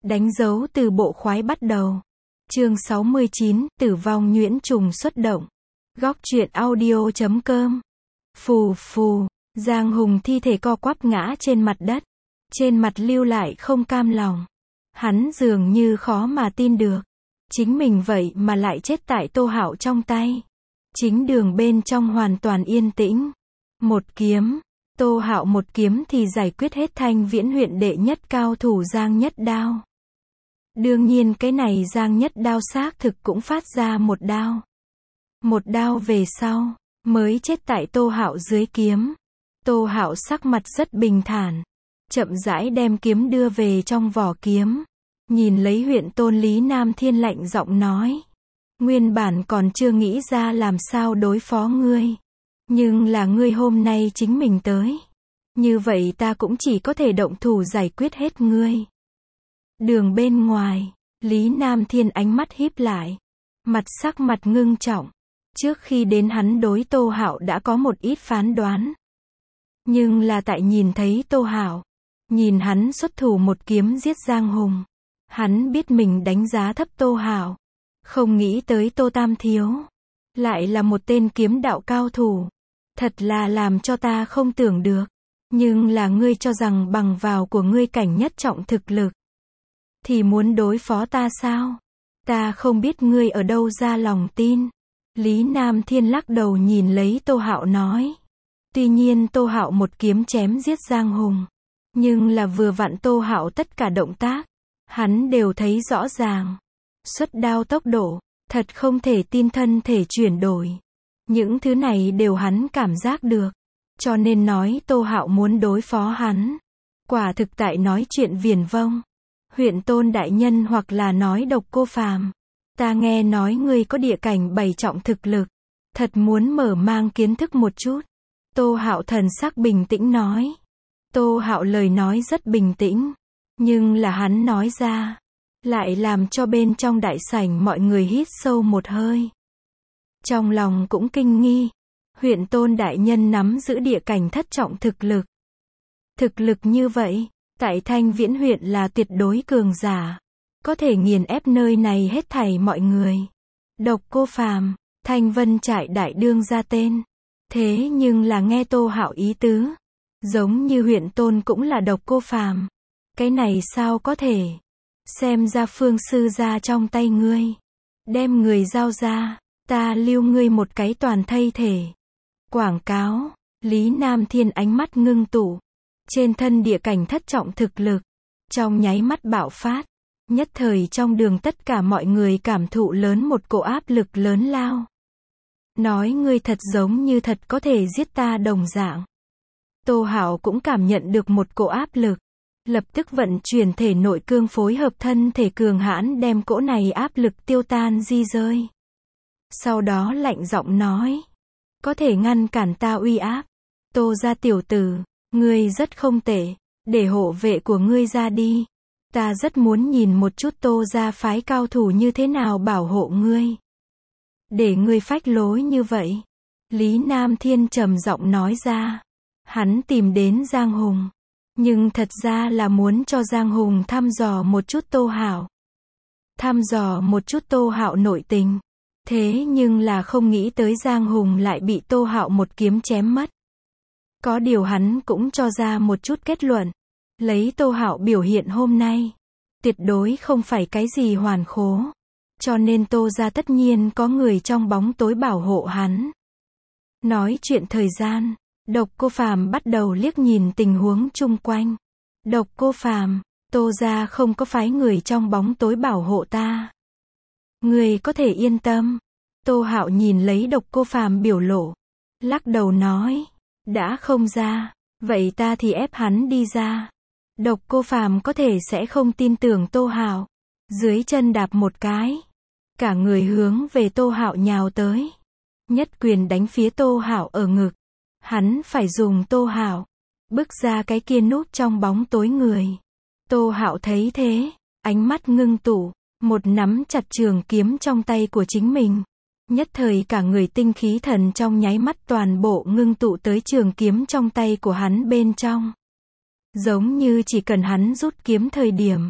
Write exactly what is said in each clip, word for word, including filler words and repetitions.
Đánh dấu từ bộ khoái bắt đầu. Chương sáu mươi chín, tử vong nhuyễn trùng xuất động. Góc truyện audio chấm com. Phù phù, Giang Hùng thi thể co quắp ngã trên mặt đất. Trên mặt lưu lại không cam lòng. Hắn dường như khó mà tin được. Chính mình vậy mà lại chết tại Tô Hạo trong tay. Chính đường bên trong hoàn toàn yên tĩnh. Một kiếm. Tô Hạo một kiếm thì giải quyết hết Thanh Viễn huyện đệ nhất cao thủ Giang Nhất Đao. Đương nhiên cái này Giang Nhất Đao xác thực cũng phát ra một đao. Một đao về sau, mới chết tại Tô Hạo dưới kiếm. Tô Hạo sắc mặt rất bình thản. Chậm rãi đem kiếm đưa về trong vỏ kiếm. Nhìn lấy huyện tôn Lý Nam Thiên lạnh giọng nói. Nguyên bản còn chưa nghĩ ra làm sao đối phó ngươi. Nhưng là ngươi hôm nay chính mình tới. Như vậy ta cũng chỉ có thể động thủ giải quyết hết ngươi. Đường bên ngoài, Lý Nam Thiên ánh mắt híp lại. Mặt sắc mặt ngưng trọng. Trước khi đến hắn đối Tô Hạo đã có một ít phán đoán. Nhưng là tại nhìn thấy Tô Hạo, nhìn hắn xuất thủ một kiếm giết Giang Hùng. Hắn biết mình đánh giá thấp Tô Hạo. Không nghĩ tới Tô Tam Thiếu. Lại là một tên kiếm đạo cao thủ. Thật là làm cho ta không tưởng được. Nhưng là ngươi cho rằng bằng vào của ngươi cảnh nhất trọng thực lực. Thì muốn đối phó ta sao? Ta không biết ngươi ở đâu ra lòng tin. Lý Nam Thiên lắc đầu nhìn lấy Tô Hạo nói. Tuy nhiên Tô Hạo một kiếm chém giết Giang Hùng. Nhưng là vừa vặn Tô Hạo tất cả động tác. Hắn đều thấy rõ ràng. Xuất đao tốc độ. Thật không thể tin thân thể chuyển đổi. Những thứ này đều hắn cảm giác được. Cho nên nói Tô Hạo muốn đối phó hắn. Quả thực tại nói chuyện viển vông. Huyện tôn đại nhân hoặc là nói Độc Cô Phàm. Ta nghe nói ngươi có địa cảnh bảy trọng thực lực. Thật muốn mở mang kiến thức một chút. Tô Hạo thần sắc bình tĩnh nói. Tô Hạo lời nói rất bình tĩnh. Nhưng là hắn nói ra. Lại làm cho bên trong đại sảnh mọi người hít sâu một hơi. Trong lòng cũng kinh nghi. Huyện tôn đại nhân nắm giữ địa cảnh thất trọng thực lực. Thực lực như vậy, tại Thanh Viễn huyện là tuyệt đối cường giả. Có thể nghiền ép nơi này hết thảy mọi người. Độc Cô Phàm, Thanh Vân trại đại đương ra tên. Thế nhưng là nghe Tô Hạo ý tứ. Giống như huyện tôn cũng là Độc Cô Phàm. Cái này sao có thể? Xem ra phương sư ra trong tay ngươi. Đem người giao ra. Ta lưu ngươi một cái toàn thây thể. Quảng cáo. Lý Nam Thiên ánh mắt ngưng tụ. Trên thân địa cảnh thất trọng thực lực. Trong nháy mắt bạo phát. Nhất thời trong đường tất cả mọi người cảm thụ lớn một cỗ áp lực lớn lao. Nói ngươi thật giống như thật có thể giết ta đồng dạng. Tô Hạo cũng cảm nhận được một cỗ áp lực. Lập tức vận chuyển thể nội cương phối hợp thân thể cường hãn đem cỗ này áp lực tiêu tan di rơi. Sau đó lạnh giọng nói. Có thể ngăn cản ta uy áp. Tô gia tiểu tử, ngươi rất không tệ. Để hộ vệ của ngươi ra đi. Ta rất muốn nhìn một chút Tô gia phái cao thủ như thế nào bảo hộ ngươi. Để ngươi phách lối như vậy. Lý Nam Thiên trầm giọng nói ra. Hắn tìm đến Giang Hùng. Nhưng thật ra là muốn cho Giang Hùng thăm dò một chút Tô Hạo. Thăm dò một chút Tô Hạo nội tình. Thế nhưng là không nghĩ tới Giang Hùng lại bị Tô Hạo một kiếm chém mất. Có điều hắn cũng cho ra một chút kết luận. Lấy Tô Hạo biểu hiện hôm nay. Tuyệt đối không phải cái gì hoàn khố. Cho nên Tô gia tất nhiên có người trong bóng tối bảo hộ hắn. Nói chuyện thời gian. Độc Cô Phàm bắt đầu liếc nhìn tình huống chung quanh. Độc Cô Phàm, Tô gia không có phái người trong bóng tối bảo hộ ta. Người có thể yên tâm. Tô Hạo nhìn lấy Độc Cô Phàm biểu lộ. Lắc đầu nói. Đã không ra. Vậy ta thì ép hắn đi ra. Độc Cô Phàm có thể sẽ không tin tưởng Tô Hạo. Dưới chân đạp một cái. Cả người hướng về Tô Hạo nhào tới. Nhất quyền đánh phía Tô Hạo ở ngực. Hắn phải dùng Tô Hạo. Bước ra cái kia núp trong bóng tối người. Tô Hạo thấy thế. Ánh mắt ngưng tụ. Một nắm chặt trường kiếm trong tay của chính mình. Nhất thời cả người tinh khí thần trong nháy mắt toàn bộ ngưng tụ tới trường kiếm trong tay của hắn bên trong. Giống như chỉ cần hắn rút kiếm thời điểm.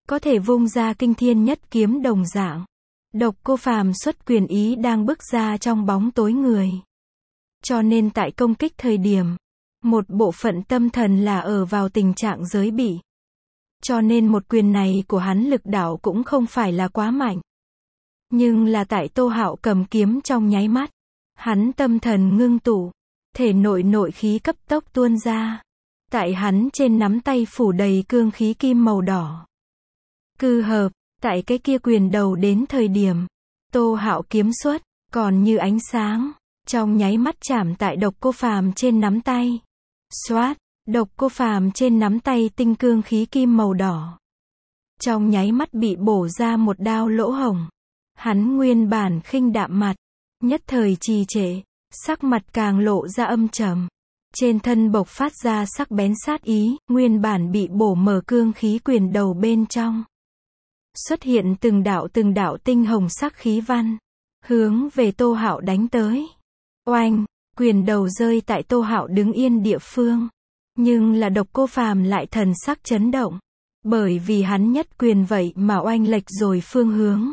có thể vung ra kinh thiên nhất kiếm đồng dạng. Độc Cô Phàm xuất quyền ý đang bước ra trong bóng tối người. Cho nên tại công kích thời điểm, một bộ phận tâm thần là ở vào tình trạng giới bị. Cho nên một quyền này của hắn lực đạo cũng không phải là quá mạnh. Nhưng là tại Tô Hạo cầm kiếm trong nháy mắt, hắn tâm thần ngưng tụ, thể nội nội khí cấp tốc tuôn ra. Tại hắn trên nắm tay phủ đầy cương khí kim màu đỏ. Cư hợp, tại cái kia quyền đầu đến thời điểm, Tô Hạo kiếm xuất, còn như ánh sáng, trong nháy mắt chạm tại Độc Cô Phàm trên nắm tay. Xoát, Độc Cô Phàm trên nắm tay tinh cương khí kim màu đỏ. Trong nháy mắt bị bổ ra một đao lỗ hổng. Hắn nguyên bản khinh đạm mặt, nhất thời trì trệ, sắc mặt càng lộ ra âm trầm. Trên thân bộc phát ra sắc bén sát ý, nguyên bản bị bổ mở cương khí quyền đầu bên trong. Xuất hiện từng đạo từng đạo tinh hồng sắc khí văn, hướng về Tô Hạo đánh tới. Oanh, quyền đầu rơi tại Tô Hạo đứng yên địa phương. Nhưng là Độc Cô Phàm lại thần sắc chấn động. Bởi vì hắn nhất quyền vậy mà oanh lệch rồi phương hướng.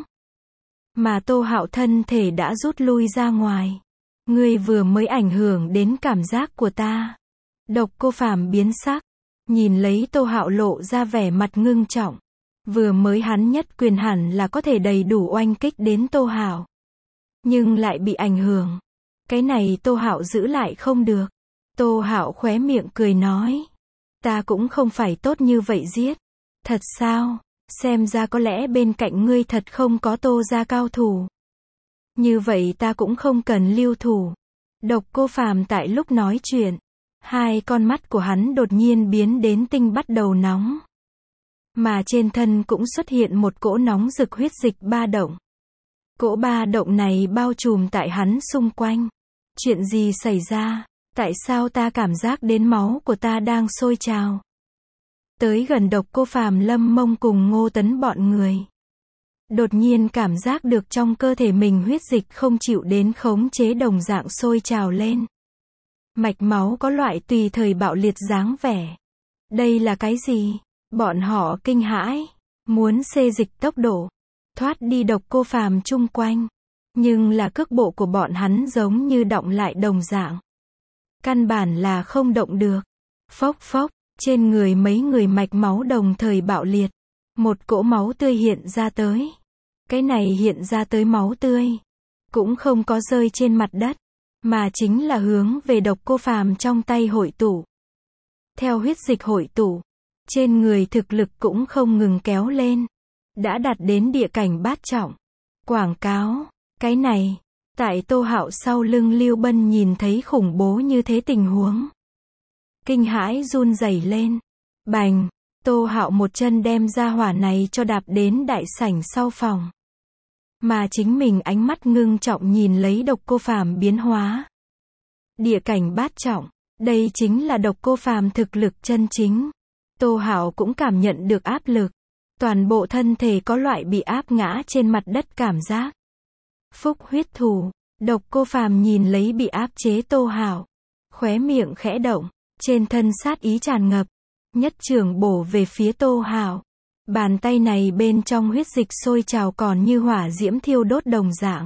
Mà Tô Hạo thân thể đã rút lui ra ngoài. Ngươi vừa mới ảnh hưởng đến cảm giác của ta. Độc Cô Phàm biến sắc, nhìn lấy Tô Hạo lộ ra vẻ mặt ngưng trọng. Vừa mới hắn nhất quyền hẳn là có thể đầy đủ oanh kích đến Tô Hạo. Nhưng lại bị ảnh hưởng. Cái này Tô Hạo giữ lại không được. Tô Hạo khóe miệng cười nói. Ta cũng không phải tốt như vậy giết. Thật sao? Xem ra có lẽ bên cạnh ngươi thật không có Tô gia cao thủ. Như vậy ta cũng không cần lưu thủ. Độc Cô Phàm tại lúc nói chuyện, hai con mắt của hắn đột nhiên biến đến tinh bắt đầu nóng. Mà trên thân cũng xuất hiện một cỗ nóng rực huyết dịch ba động. Cỗ ba động này bao trùm tại hắn xung quanh. Chuyện gì xảy ra? Tại sao ta cảm giác đến máu của ta đang sôi trào? Tới gần Độc Cô Phàm, Lâm Mông cùng Ngô Tấn bọn người. Đột nhiên cảm giác được trong cơ thể mình huyết dịch không chịu đến khống chế đồng dạng sôi trào lên. Mạch máu có loại tùy thời bạo liệt dáng vẻ. Đây là cái gì? Bọn họ kinh hãi, muốn xê dịch tốc độ, thoát đi Độc Cô Phàm chung quanh. Nhưng là cước bộ của bọn hắn giống như động lại đồng dạng. Căn bản là không động được. Phốc phốc, trên người mấy người mạch máu đồng thời bạo liệt. Một cỗ máu tươi hiện ra tới. Cái này hiện ra tới máu tươi cũng không có rơi trên mặt đất, mà chính là hướng về Độc Cô Phàm trong tay hội tụ. Theo huyết dịch hội tụ, trên người thực lực cũng không ngừng kéo lên, đã đạt đến địa cảnh bát trọng. Quảng cáo, cái này, tại Tô Hạo sau lưng Lưu Bân nhìn thấy khủng bố như thế tình huống, kinh hãi run rẩy lên. Bành, Tô Hạo một chân đem ra hỏa này cho đạp đến đại sảnh sau phòng. Mà chính mình ánh mắt ngưng trọng nhìn lấy Độc Cô Phàm biến hóa. Địa cảnh bát trọng, đây chính là Độc Cô Phàm thực lực chân chính. Tô Hạo cũng cảm nhận được áp lực. Toàn bộ thân thể có loại bị áp ngã trên mặt đất cảm giác. Phúc huyết thủ, Độc Cô Phàm nhìn lấy bị áp chế Tô Hạo, khóe miệng khẽ động, trên thân sát ý tràn ngập, nhất trường bổ về phía Tô Hạo. Bàn tay này bên trong huyết dịch sôi trào còn như hỏa diễm thiêu đốt đồng dạng.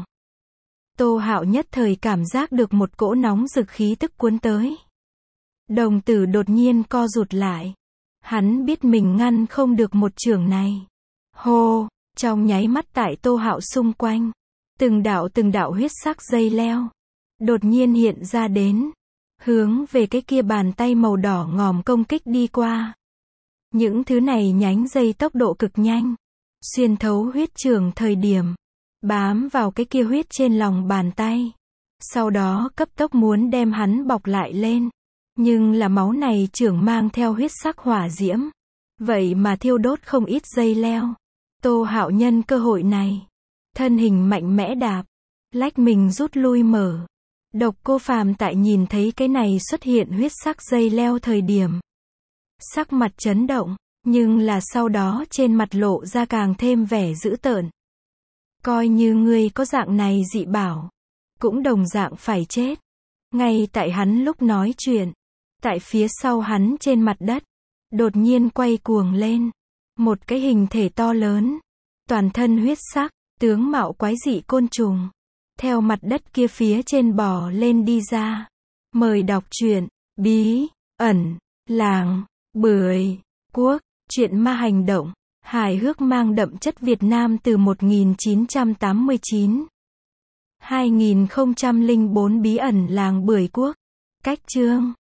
Tô Hạo nhất thời cảm giác được một cỗ nóng rực khí tức cuốn tới. Đồng tử đột nhiên co rụt lại. Hắn biết mình ngăn không được một chưởng này. Hô, trong nháy mắt tại Tô Hạo xung quanh, từng đạo từng đạo huyết sắc dây leo đột nhiên hiện ra đến, hướng về cái kia bàn tay màu đỏ ngòm công kích đi qua. Những thứ này nhánh dây tốc độ cực nhanh, xuyên thấu huyết trường thời điểm, bám vào cái kia huyết trên lòng bàn tay. Sau đó cấp tốc muốn đem hắn bọc lại lên. Nhưng là máu này trưởng mang theo huyết sắc hỏa diễm. Vậy mà thiêu đốt không ít dây leo. Tô Hạo nhân cơ hội này, thân hình mạnh mẽ đạp, lách mình rút lui mở. Độc Cô Phàm tại nhìn thấy cái này xuất hiện huyết sắc dây leo thời điểm, sắc mặt chấn động, nhưng là sau đó trên mặt lộ ra càng thêm vẻ dữ tợn. Coi như ngươi có dạng này dị bảo, cũng đồng dạng phải chết. Ngay tại hắn lúc nói chuyện, tại phía sau hắn trên mặt đất, đột nhiên quay cuồng lên. Một cái hình thể to lớn, toàn thân huyết sắc, tướng mạo quái dị côn trùng, theo mặt đất kia phía trên bò lên đi ra. Mời đọc truyện Bí ẩn làng Bưởi Quốc, truyện ma hành động, hài hước mang đậm chất Việt Nam từ một nghìn chín trăm tám mươi chín. hai nghìn không trăm lẻ bốn Bí ẩn làng Bưởi Quốc. Cách chương